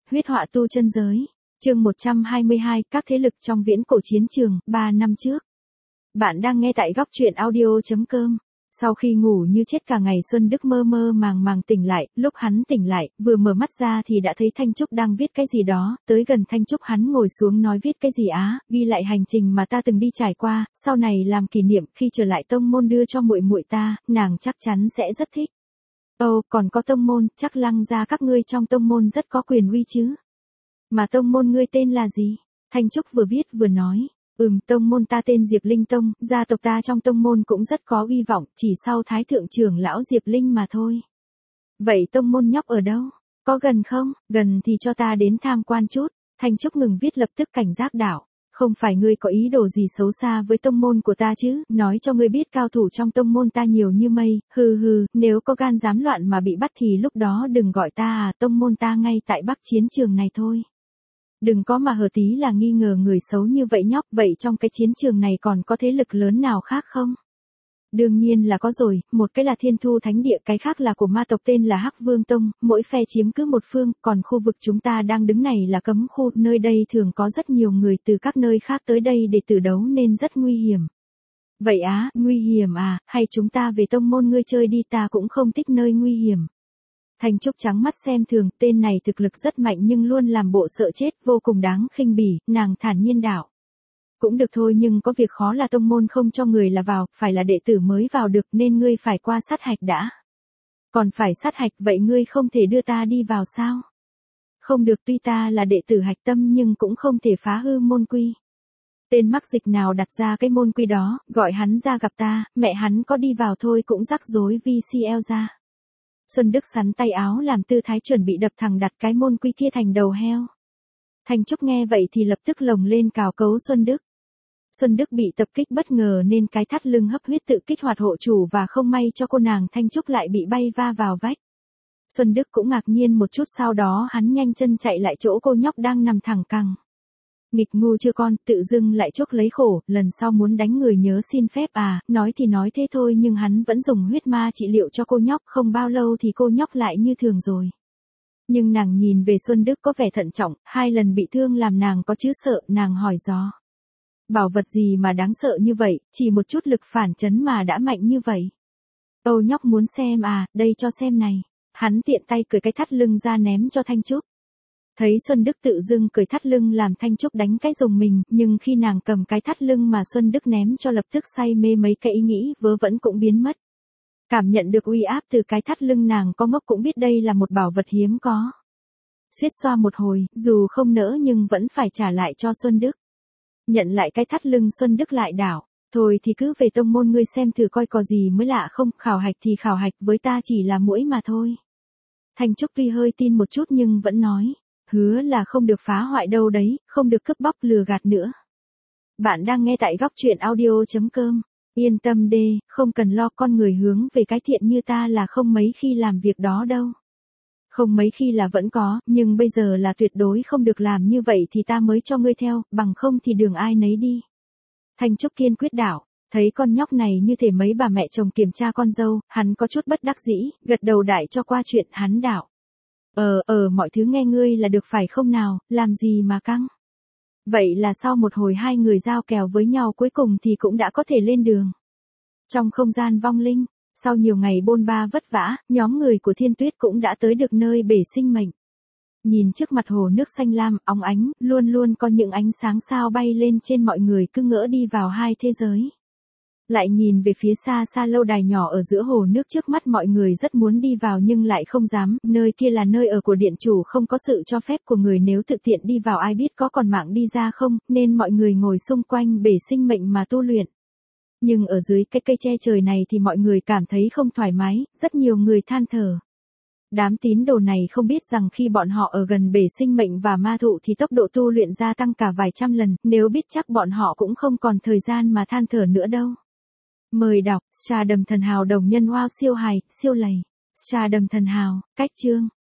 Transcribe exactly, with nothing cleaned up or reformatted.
huyết họa tu chân giới. Chương một trăm hai mươi hai, các thế lực trong viễn cổ chiến trường, ba năm trước. Bạn đang nghe tại góc truyện audio chấm com. Sau khi ngủ như chết cả ngày, Xuân Đức mơ mơ màng màng tỉnh lại, lúc hắn tỉnh lại, vừa mở mắt ra thì đã thấy Thanh Trúc đang viết cái gì đó, tới gần Thanh Trúc hắn ngồi xuống nói viết cái gì á, ghi lại hành trình mà ta từng đi trải qua, sau này làm kỷ niệm, khi trở lại tông môn đưa cho muội muội ta, nàng chắc chắn sẽ rất thích. Ồ, còn có tông môn, chắc Lăng gia các ngươi trong tông môn rất có quyền uy chứ. Mà tông môn ngươi tên là gì? Thanh Trúc vừa viết vừa nói. Ừm, tông môn ta tên Diệp Linh Tông, gia tộc ta trong tông môn cũng rất có uy vọng, chỉ sau thái thượng trưởng lão Diệp Linh mà thôi. Vậy tông môn nhóc ở đâu? Có gần không? Gần thì cho ta đến tham quan chút. Thanh Trúc ngừng viết lập tức cảnh giác đảo. Không phải ngươi có ý đồ gì xấu xa với tông môn của ta chứ, nói cho ngươi biết cao thủ trong tông môn ta nhiều như mây, hừ hừ, nếu có gan dám loạn mà bị bắt thì lúc đó đừng gọi ta à, tông môn ta ngay tại Bắc chiến trường này thôi. Đừng có mà hờ tí là nghi ngờ người xấu như vậy nhóc, vậy trong cái chiến trường này còn có thế lực lớn nào khác không? Đương nhiên là có rồi, một cái là Thiên Thu Thánh Địa, cái khác là của ma tộc tên là Hắc Vương Tông, mỗi phe chiếm cứ một phương, còn khu vực chúng ta đang đứng này là cấm khu, nơi đây thường có rất nhiều người từ các nơi khác tới đây để tử đấu nên rất nguy hiểm. Vậy á, nguy hiểm à, hay chúng ta về tông môn ngươi chơi đi, ta cũng không thích nơi nguy hiểm. Thanh Trúc trắng mắt xem thường, tên này thực lực rất mạnh nhưng luôn làm bộ sợ chết, vô cùng đáng khinh bỉ, nàng thản nhiên đảo. Cũng được thôi, nhưng có việc khó là tông môn không cho người là vào, phải là đệ tử mới vào được nên ngươi phải qua sát hạch đã. Còn phải sát hạch, vậy ngươi không thể đưa ta đi vào sao? Không được, tuy ta là đệ tử hạch tâm nhưng cũng không thể phá hư môn quy. Tên mắc dịch nào đặt ra cái môn quy đó, gọi hắn ra gặp ta, mẹ hắn có đi vào thôi cũng rắc rối vi xê lờ ra. Xuân Đức sắn tay áo làm tư thái chuẩn bị đập thẳng đặt cái môn quy kia thành đầu heo. Thanh Trúc nghe vậy thì lập tức lồng lên cào cấu Xuân Đức. Xuân Đức bị tập kích bất ngờ nên cái thắt lưng hấp huyết tự kích hoạt hộ chủ và không may cho cô nàng Thanh Trúc lại bị bay va vào vách. Xuân Đức cũng ngạc nhiên một chút, sau đó hắn nhanh chân chạy lại chỗ cô nhóc đang nằm thẳng cẳng. Nghịch ngu chưa con, tự dưng lại chuốc lấy khổ, lần sau muốn đánh người nhớ xin phép à, nói thì nói thế thôi nhưng hắn vẫn dùng huyết ma trị liệu cho cô nhóc, không bao lâu thì cô nhóc lại như thường rồi. Nhưng nàng nhìn về Xuân Đức có vẻ thận trọng, hai lần bị thương làm nàng có chứ sợ, nàng hỏi dò. Bảo vật gì mà đáng sợ như vậy, chỉ một chút lực phản chấn mà đã mạnh như vậy. Âu nhóc muốn xem à, đây cho xem này. Hắn tiện tay cởi cái thắt lưng ra ném cho Thanh Trúc. Thấy Xuân Đức tự dưng cởi thắt lưng làm Thanh Trúc đánh cái rùng mình, nhưng khi nàng cầm cái thắt lưng mà Xuân Đức ném cho lập tức say mê, mấy cái ý nghĩ vớ vẩn cũng biến mất. Cảm nhận được uy áp từ cái thắt lưng, nàng có ngốc cũng biết đây là một bảo vật hiếm có. Suýt xoa một hồi, dù không nỡ nhưng vẫn phải trả lại cho Xuân Đức. Nhận lại cái thắt lưng, Xuân Đức lại đảo. Thôi thì cứ về tông môn ngươi xem thử coi có gì mới lạ không, khảo hạch thì khảo hạch, với ta chỉ là muỗi mà thôi. Thanh Trúc tuy hơi tin một chút nhưng vẫn nói. Hứa là không được phá hoại đâu đấy, không được cướp bóc lừa gạt nữa. Bạn đang nghe tại góc truyện audio chấm com. Yên tâm đê, không cần lo, con người hướng về cái thiện như ta là không mấy khi làm việc đó đâu. Không mấy khi là vẫn có, nhưng bây giờ là tuyệt đối không được làm như vậy thì ta mới cho ngươi theo, bằng không thì đường ai nấy đi. Thanh Trúc kiên quyết đảo, thấy con nhóc này như thể mấy bà mẹ chồng kiểm tra con dâu, hắn có chút bất đắc dĩ, gật đầu đại cho qua chuyện, hắn đảo. Ờ, ờ, mọi thứ nghe ngươi là được phải không nào, làm gì mà căng. Vậy là sau một hồi hai người giao kèo với nhau cuối cùng thì cũng đã có thể lên đường. Trong không gian vong linh, sau nhiều ngày bôn ba vất vả, nhóm người của Thiên Tuyết cũng đã tới được nơi bể sinh mệnh. Nhìn trước mặt hồ nước xanh lam, óng ánh, luôn luôn có những ánh sáng sao bay lên trên, mọi người cứ ngỡ đi vào hai thế giới. Lại nhìn về phía xa xa lâu đài nhỏ ở giữa hồ nước trước mắt, mọi người rất muốn đi vào nhưng lại không dám, nơi kia là nơi ở của điện chủ, không có sự cho phép của người, nếu tự tiện đi vào ai biết có còn mạng đi ra không, nên mọi người ngồi xung quanh bể sinh mệnh mà tu luyện. Nhưng ở dưới cái cây che trời này thì mọi người cảm thấy không thoải mái, rất nhiều người than thở. Đám tín đồ này không biết rằng khi bọn họ ở gần bể sinh mệnh và ma thụ thì tốc độ tu luyện gia tăng cả vài trăm lần, nếu biết chắc bọn họ cũng không còn thời gian mà than thở nữa đâu. Mời đọc, Trà Đầm Thần Hào đồng nhân wow siêu hài, siêu lầy. Trà Đầm Thần Hào, cách chương.